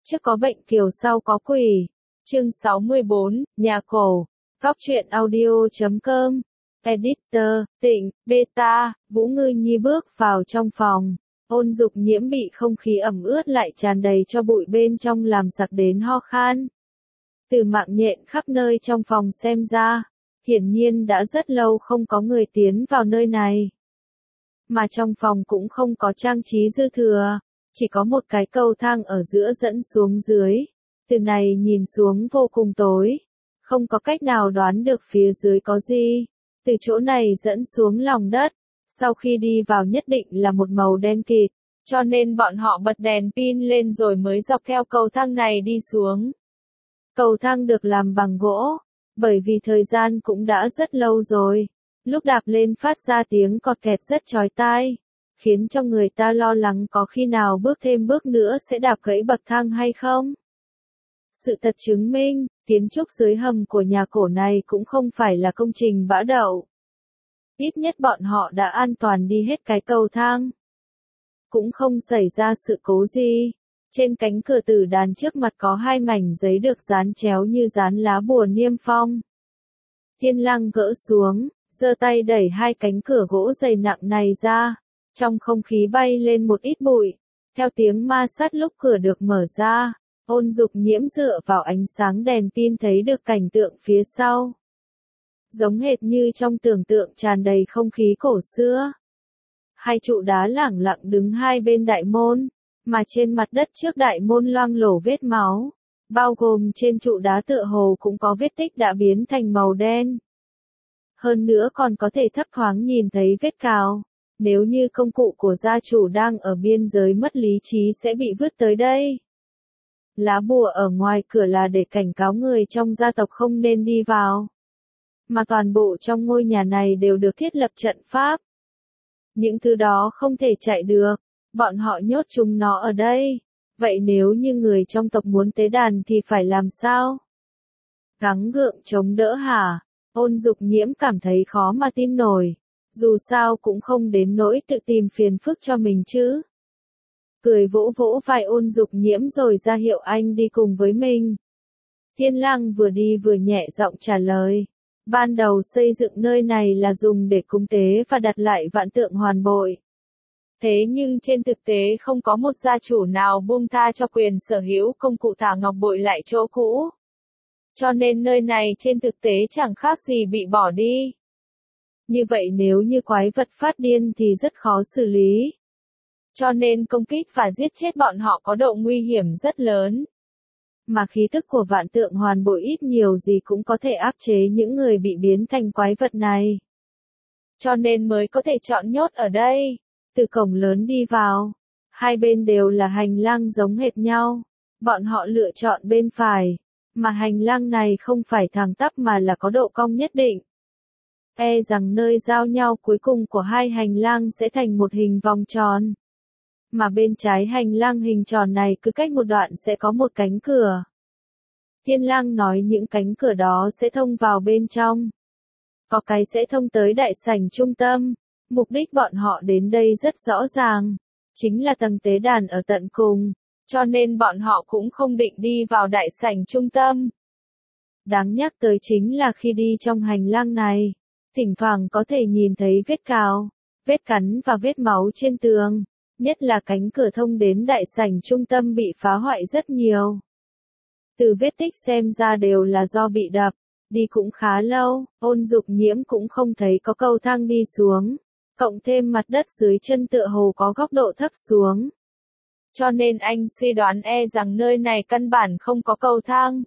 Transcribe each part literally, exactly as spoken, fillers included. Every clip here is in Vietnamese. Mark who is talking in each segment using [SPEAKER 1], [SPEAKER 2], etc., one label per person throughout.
[SPEAKER 1] Trước có bệnh kiều sau có quỷ. Chương sáu mươi bốn, Nhà cổ. Góc truyện audio chấm com. Editor, Tịnh, Beta, Vũ Ngư Nhi bước vào trong phòng. Ôn Dục Nhiễm bị không khí ẩm ướt lại tràn đầy cho bụi bên trong làm sặc đến ho khan. Từ mạng nhện khắp nơi trong phòng xem ra, hiển nhiên đã rất lâu không có người tiến vào nơi này. Mà trong phòng cũng không có trang trí dư thừa, chỉ có một cái cầu thang ở giữa dẫn xuống dưới. Từ này nhìn xuống vô cùng tối, không có cách nào đoán được phía dưới có gì. Từ chỗ này dẫn xuống lòng đất, sau khi đi vào nhất định là một màu đen kịt, cho nên bọn họ bật đèn pin lên rồi mới dọc theo cầu thang này đi xuống. Cầu thang được làm bằng gỗ, bởi vì thời gian cũng đã rất lâu rồi, lúc đạp lên phát ra tiếng cọt kẹt rất chói tai, khiến cho người ta lo lắng có khi nào bước thêm bước nữa sẽ đạp gãy bậc thang hay không. Sự thật chứng minh, kiến trúc dưới hầm của nhà cổ này cũng không phải là công trình bã đậu. Ít nhất bọn họ đã an toàn đi hết cái cầu thang. Cũng không xảy ra sự cố gì. Trên cánh cửa tử đàn trước mặt có hai mảnh giấy được dán chéo như dán lá bùa niêm phong. Thiên Lăng gỡ xuống, giơ tay đẩy hai cánh cửa gỗ dày nặng này ra. Trong không khí bay lên một ít bụi. Theo tiếng ma sát lúc cửa được mở ra, Ôn Dục Nhiễm dựa vào ánh sáng đèn pin thấy được cảnh tượng phía sau. Giống hệt như trong tưởng tượng tràn đầy không khí cổ xưa. Hai trụ đá lẳng lặng đứng hai bên đại môn, mà trên mặt đất trước đại môn loang lổ vết máu, bao gồm trên trụ đá tựa hồ cũng có vết tích đã biến thành màu đen. Hơn nữa còn có thể thấp thoáng nhìn thấy vết cào, nếu như công cụ của gia chủ đang ở biên giới mất lý trí sẽ bị vứt tới đây. Lá bùa ở ngoài cửa là để cảnh cáo người trong gia tộc không nên đi vào. Mà toàn bộ trong ngôi nhà này đều được thiết lập trận pháp. Những thứ đó không thể chạy được, bọn họ nhốt chúng nó ở đây. Vậy nếu như người trong tộc muốn tế đàn thì phải làm sao? Gắng gượng chống đỡ hả? Ôn Dục Nhiễm cảm thấy khó mà tin nổi. Dù sao cũng không đến nỗi tự tìm phiền phức cho mình chứ. Cười vỗ vỗ vai Ôn Dục Nhiễm rồi ra hiệu anh đi cùng với mình. Thiên Lăng vừa đi vừa nhẹ giọng trả lời. Ban đầu xây dựng nơi này là dùng để cúng tế và đặt lại vạn tượng hoàn bội. Thế nhưng trên thực tế không có một gia chủ nào buông tha cho quyền sở hữu công cụ thả ngọc bội lại chỗ cũ. Cho nên nơi này trên thực tế chẳng khác gì bị bỏ đi. Như vậy nếu như quái vật phát điên thì rất khó xử lý. Cho nên công kích và giết chết bọn họ có độ nguy hiểm rất lớn. Mà khí tức của vạn tượng hoàn bội ít nhiều gì cũng có thể áp chế những người bị biến thành quái vật này. Cho nên mới có thể chọn nhốt ở đây. Từ cổng lớn đi vào, hai bên đều là hành lang giống hệt nhau. Bọn họ lựa chọn bên phải, mà hành lang này không phải thẳng tắp mà là có độ cong nhất định. E rằng nơi giao nhau cuối cùng của hai hành lang sẽ thành một hình vòng tròn. Mà bên trái hành lang hình tròn này cứ cách một đoạn sẽ có một cánh cửa. Thiên Lang nói những cánh cửa đó sẽ thông vào bên trong. Có cái sẽ thông tới đại sảnh trung tâm. Mục đích bọn họ đến đây rất rõ ràng. Chính là tầng tế đàn ở tận cùng. Cho nên bọn họ cũng không định đi vào đại sảnh trung tâm. Đáng nhắc tới chính là khi đi trong hành lang này, thỉnh thoảng có thể nhìn thấy vết cào, vết cắn và vết máu trên tường. Nhất là cánh cửa thông đến đại sảnh trung tâm bị phá hoại rất nhiều. Từ vết tích xem ra đều là do bị đập, đi cũng khá lâu, Ôn Dục Nhiễm cũng không thấy có cầu thang đi xuống, cộng thêm mặt đất dưới chân tựa hồ có góc độ thấp xuống. Cho nên anh suy đoán e rằng nơi này căn bản không có cầu thang,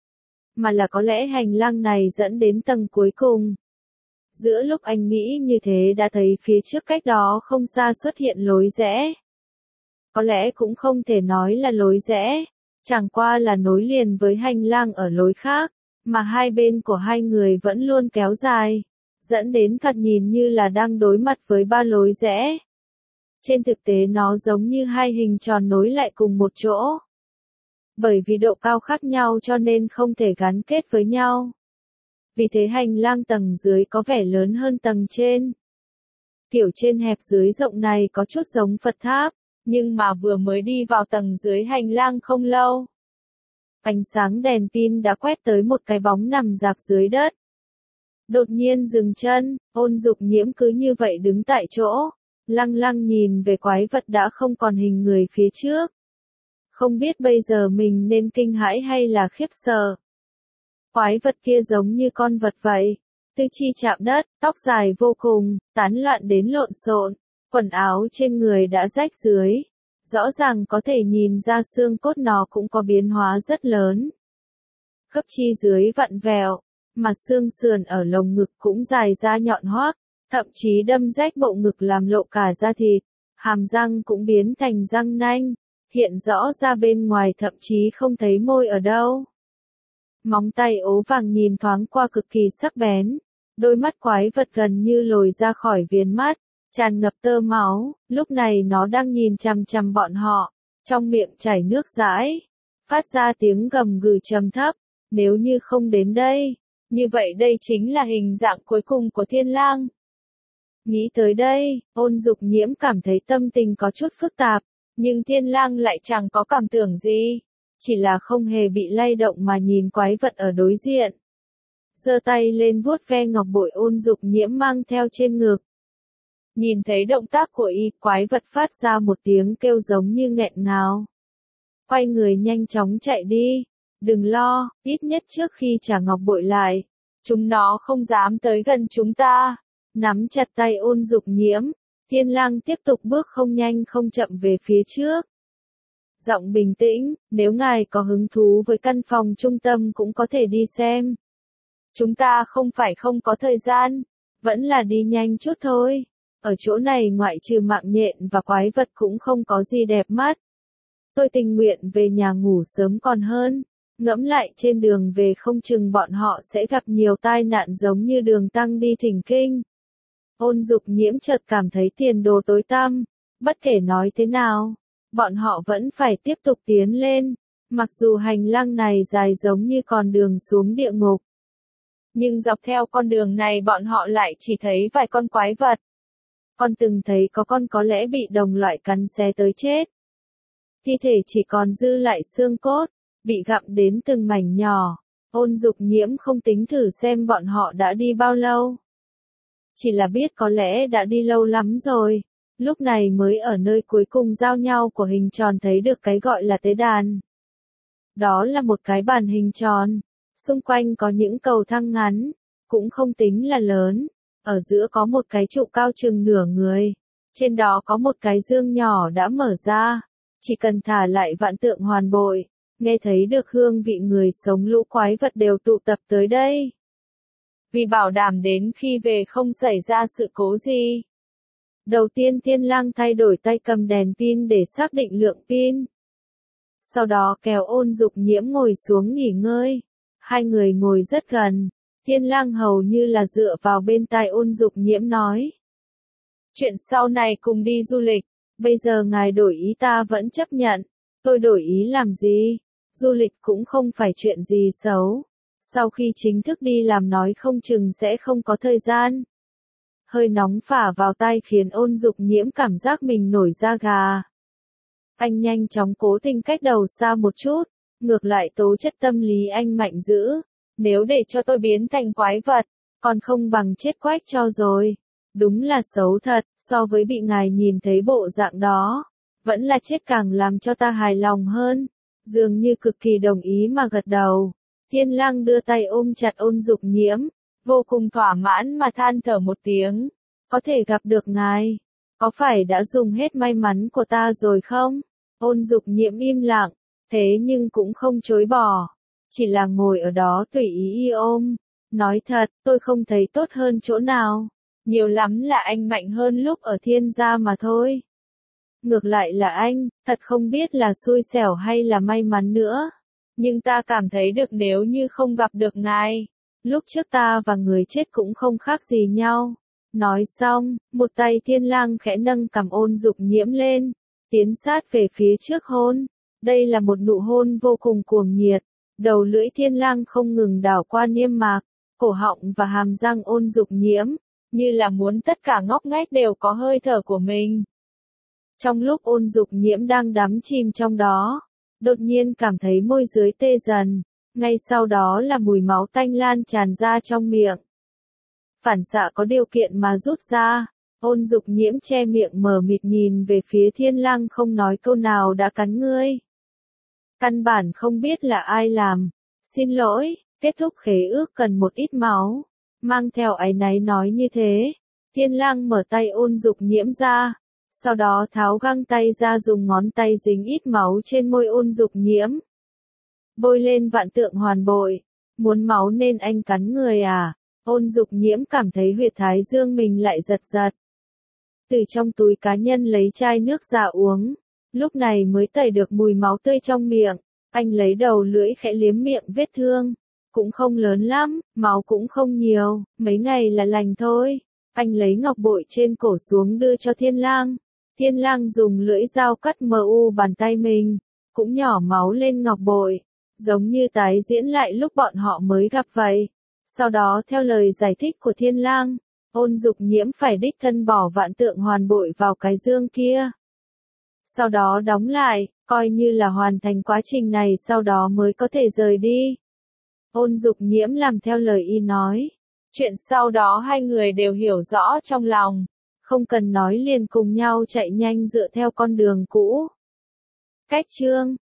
[SPEAKER 1] mà là có lẽ hành lang này dẫn đến tầng cuối cùng. Giữa lúc anh nghĩ như thế đã thấy phía trước cách đó không xa xuất hiện lối rẽ. Có lẽ cũng không thể nói là lối rẽ, chẳng qua là nối liền với hành lang ở lối khác, mà hai bên của hai người vẫn luôn kéo dài, dẫn đến thật nhìn như là đang đối mặt với ba lối rẽ. Trên thực tế nó giống như hai hình tròn nối lại cùng một chỗ. Bởi vì độ cao khác nhau cho nên không thể gắn kết với nhau. Vì thế hành lang tầng dưới có vẻ lớn hơn tầng trên. Kiểu trên hẹp dưới rộng này có chút giống Phật tháp, nhưng mà vừa mới đi vào tầng dưới hành lang không lâu. Ánh sáng đèn pin đã quét tới một cái bóng nằm rạp dưới đất. Đột nhiên dừng chân, Ôn Dục Nhiễm cứ như vậy đứng tại chỗ, lăng lăng nhìn về quái vật đã không còn hình người phía trước. Không biết bây giờ mình nên kinh hãi hay là khiếp sợ. Quái vật kia giống như con vật vậy, tư chi chạm đất, tóc dài vô cùng, tán loạn đến lộn xộn, quần áo trên người đã rách rưới. Rõ ràng có thể nhìn ra xương cốt nó cũng có biến hóa rất lớn. Khớp chi dưới vặn vẹo, mà xương sườn ở lồng ngực cũng dài ra nhọn hoắt, thậm chí đâm rách bộ ngực làm lộ cả da thịt, hàm răng cũng biến thành răng nanh, hiện rõ ra bên ngoài thậm chí không thấy môi ở đâu. Móng tay ố vàng nhìn thoáng qua cực kỳ sắc bén, đôi mắt quái vật gần như lồi ra khỏi viền mắt, tràn ngập tơ máu, lúc này nó đang nhìn chằm chằm bọn họ, trong miệng chảy nước dãi, phát ra tiếng gầm gừ trầm thấp, nếu như không đến đây, như vậy đây chính là hình dạng cuối cùng của Thiên Lang. Nghĩ tới đây, Ôn Dục Nhiễm cảm thấy tâm tình có chút phức tạp, nhưng Thiên Lang lại chẳng có cảm tưởng gì, chỉ là không hề bị lay động mà nhìn quái vật ở đối diện. Giơ tay lên vuốt ve ngọc bội Ôn Dục Nhiễm mang theo trên ngực. Nhìn thấy động tác của y, quái vật phát ra một tiếng kêu giống như nghẹn ngào. Quay người nhanh chóng chạy đi, đừng lo, ít nhất trước khi trả ngọc bội lại, chúng nó không dám tới gần chúng ta. Nắm chặt tay Ôn Dục Nhiễm, Thiên Lang tiếp tục bước không nhanh không chậm về phía trước. Giọng bình tĩnh, nếu ngài có hứng thú với căn phòng trung tâm cũng có thể đi xem. Chúng ta không phải không có thời gian, vẫn là đi nhanh chút thôi. Ở chỗ này ngoại trừ mạng nhện và quái vật cũng không có gì đẹp mắt. Tôi tình nguyện về nhà ngủ sớm còn hơn. Ngẫm lại trên đường về không chừng bọn họ sẽ gặp nhiều tai nạn giống như đường tăng đi thỉnh kinh. Ôn Dục Nhiễm chợt cảm thấy tiền đồ tối tăm. Bất kể nói thế nào, bọn họ vẫn phải tiếp tục tiến lên. Mặc dù hành lang này dài giống như con đường xuống địa ngục. Nhưng dọc theo con đường này bọn họ lại chỉ thấy vài con quái vật. Con từng thấy có con có lẽ bị đồng loại cắn xé tới chết. Thi thể chỉ còn dư lại xương cốt, bị gặm đến từng mảnh nhỏ. Ôn Dục Nhiễm không tính thử xem bọn họ đã đi bao lâu. Chỉ là biết có lẽ đã đi lâu lắm rồi, lúc này mới ở nơi cuối cùng giao nhau của hình tròn thấy được cái gọi là tế đàn. Đó là một cái bàn hình tròn, xung quanh có những cầu thang ngắn, cũng không tính là lớn. Ở giữa có một cái trụ cao chừng nửa người, trên đó có một cái dương nhỏ đã mở ra, chỉ cần thả lại vạn tượng hoàn bội, nghe thấy được hương vị người sống lũ quái vật đều tụ tập tới đây. Vì bảo đảm đến khi về không xảy ra sự cố gì. Đầu tiên Thiên Lang thay đổi tay cầm đèn pin để xác định lượng pin. Sau đó kéo Ôn Dục Nhiễm ngồi xuống nghỉ ngơi. Hai người ngồi rất gần. Thiên Lang hầu như là dựa vào bên tai Ôn Dục Nhiễm nói. Chuyện sau này cùng đi du lịch, bây giờ ngài đổi ý ta vẫn chấp nhận. Tôi đổi ý làm gì? Du lịch cũng không phải chuyện gì xấu. Sau khi chính thức đi làm nói không chừng sẽ không có thời gian. Hơi nóng phả vào tai khiến Ôn Dục Nhiễm cảm giác mình nổi da gà. Anh nhanh chóng cố tình cách đầu xa một chút, ngược lại tố chất tâm lý anh mạnh dữ. Nếu để cho tôi biến thành quái vật, còn không bằng chết quách cho rồi. Đúng là xấu thật, so với bị ngài nhìn thấy bộ dạng đó, vẫn là chết càng làm cho ta hài lòng hơn. Dường như cực kỳ đồng ý mà gật đầu. Thiên Lang đưa tay ôm chặt Ôn Dục Nhiễm, vô cùng thỏa mãn mà than thở một tiếng. Có thể gặp được ngài, có phải đã dùng hết may mắn của ta rồi không? Ôn Dục Nhiễm im lặng, thế nhưng cũng không chối bỏ. Chỉ là ngồi ở đó tùy ý y ôm. Nói thật, tôi không thấy tốt hơn chỗ nào. Nhiều lắm là anh mạnh hơn lúc ở thiên gia mà thôi. Ngược lại là anh, thật không biết là xui xẻo hay là may mắn nữa. Nhưng ta cảm thấy được nếu như không gặp được ngài, lúc trước ta và người chết cũng không khác gì nhau. Nói xong, một tay Thiên Lang khẽ nâng cằm Ôn Dục Nhiễm lên, tiến sát về phía trước hôn. Đây là một nụ hôn vô cùng cuồng nhiệt. Đầu lưỡi Thiên Lang không ngừng đảo qua niêm mạc, cổ họng và hàm răng Ôn Dục Nhiễm, như là muốn tất cả ngóc ngách đều có hơi thở của mình. Trong lúc Ôn Dục Nhiễm đang đắm chìm trong đó, đột nhiên cảm thấy môi dưới tê dần, ngay sau đó là mùi máu tanh lan tràn ra trong miệng. Phản xạ có điều kiện mà rút ra, Ôn Dục Nhiễm che miệng mờ mịt nhìn về phía Thiên Lăng không nói câu nào đã cắn ngươi. Căn bản không biết là ai làm. Xin lỗi, kết thúc khế ước cần một ít máu. Mang theo áy náy nói như thế. Thiên Lăng mở tay Ôn Dục Nhiễm ra. Sau đó tháo găng tay ra dùng ngón tay dính ít máu trên môi Ôn Dục Nhiễm. Bôi lên vạn tượng hoàn bội. Muốn máu nên anh cắn người à? Ôn Dục Nhiễm cảm thấy huyệt thái dương mình lại giật giật. Từ trong túi cá nhân lấy chai nước ra uống. Lúc này mới tẩy được mùi máu tươi trong miệng. Anh lấy đầu lưỡi khẽ liếm miệng vết thương. Cũng không lớn lắm, máu cũng không nhiều, mấy ngày là lành thôi. Anh lấy ngọc bội trên cổ xuống đưa cho Thiên Lang. Thiên Lang dùng lưỡi dao cắt mờ u bàn tay mình. Cũng nhỏ máu lên ngọc bội. Giống như tái diễn lại lúc bọn họ mới gặp vậy. Sau đó theo lời giải thích của Thiên Lang, Ôn Dục Nhiễm phải đích thân bỏ vạn tượng hoàn bội vào cái dương kia. Sau đó đóng lại, coi như là hoàn thành quá trình này sau đó mới có thể rời đi. Ôn Dục Nhiễm làm theo lời y nói. Chuyện sau đó hai người đều hiểu rõ trong lòng. Không cần nói liền cùng nhau chạy nhanh dựa theo con đường cũ. Cách chương